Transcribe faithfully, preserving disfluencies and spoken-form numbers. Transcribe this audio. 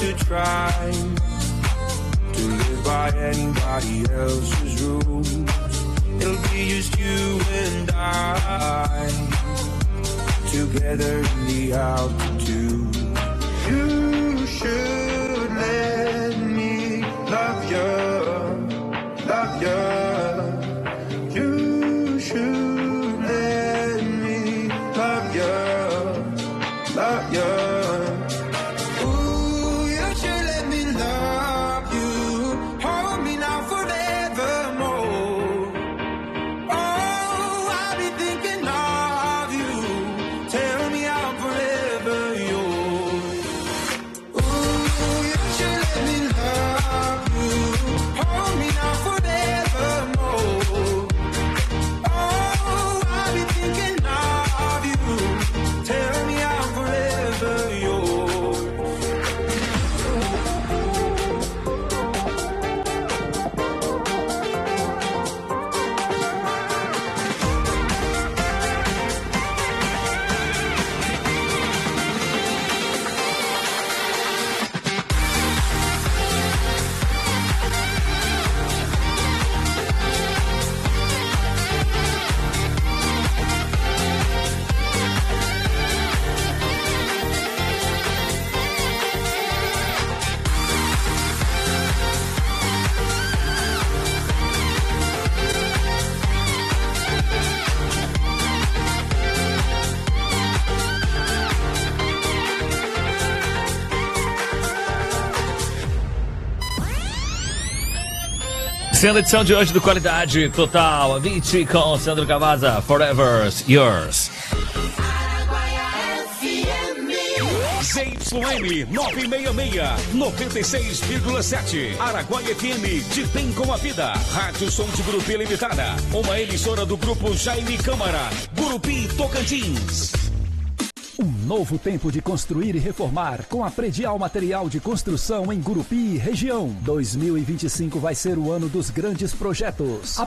to try to live by anybody else's rules. It'll be just you and I together in the altitude. You should let me love you, love you. You should let me love you, love you. Sendo a edição de hoje do Qualidade Total, a vinte com Sandro Cavazza, Forever Yours. Z Y M novecentos e sessenta e seis, noventa e seis vírgula sete. Araguaia F M, de bem com a vida. Rádio Som de Gurupi Limitada. Uma emissora do Grupo Jaime Câmara. Gurupi Tocantins. Um novo tempo de construir e reformar com a Predial Material de Construção em Gurupi e região. dois mil e vinte e cinco vai ser o ano dos grandes projetos.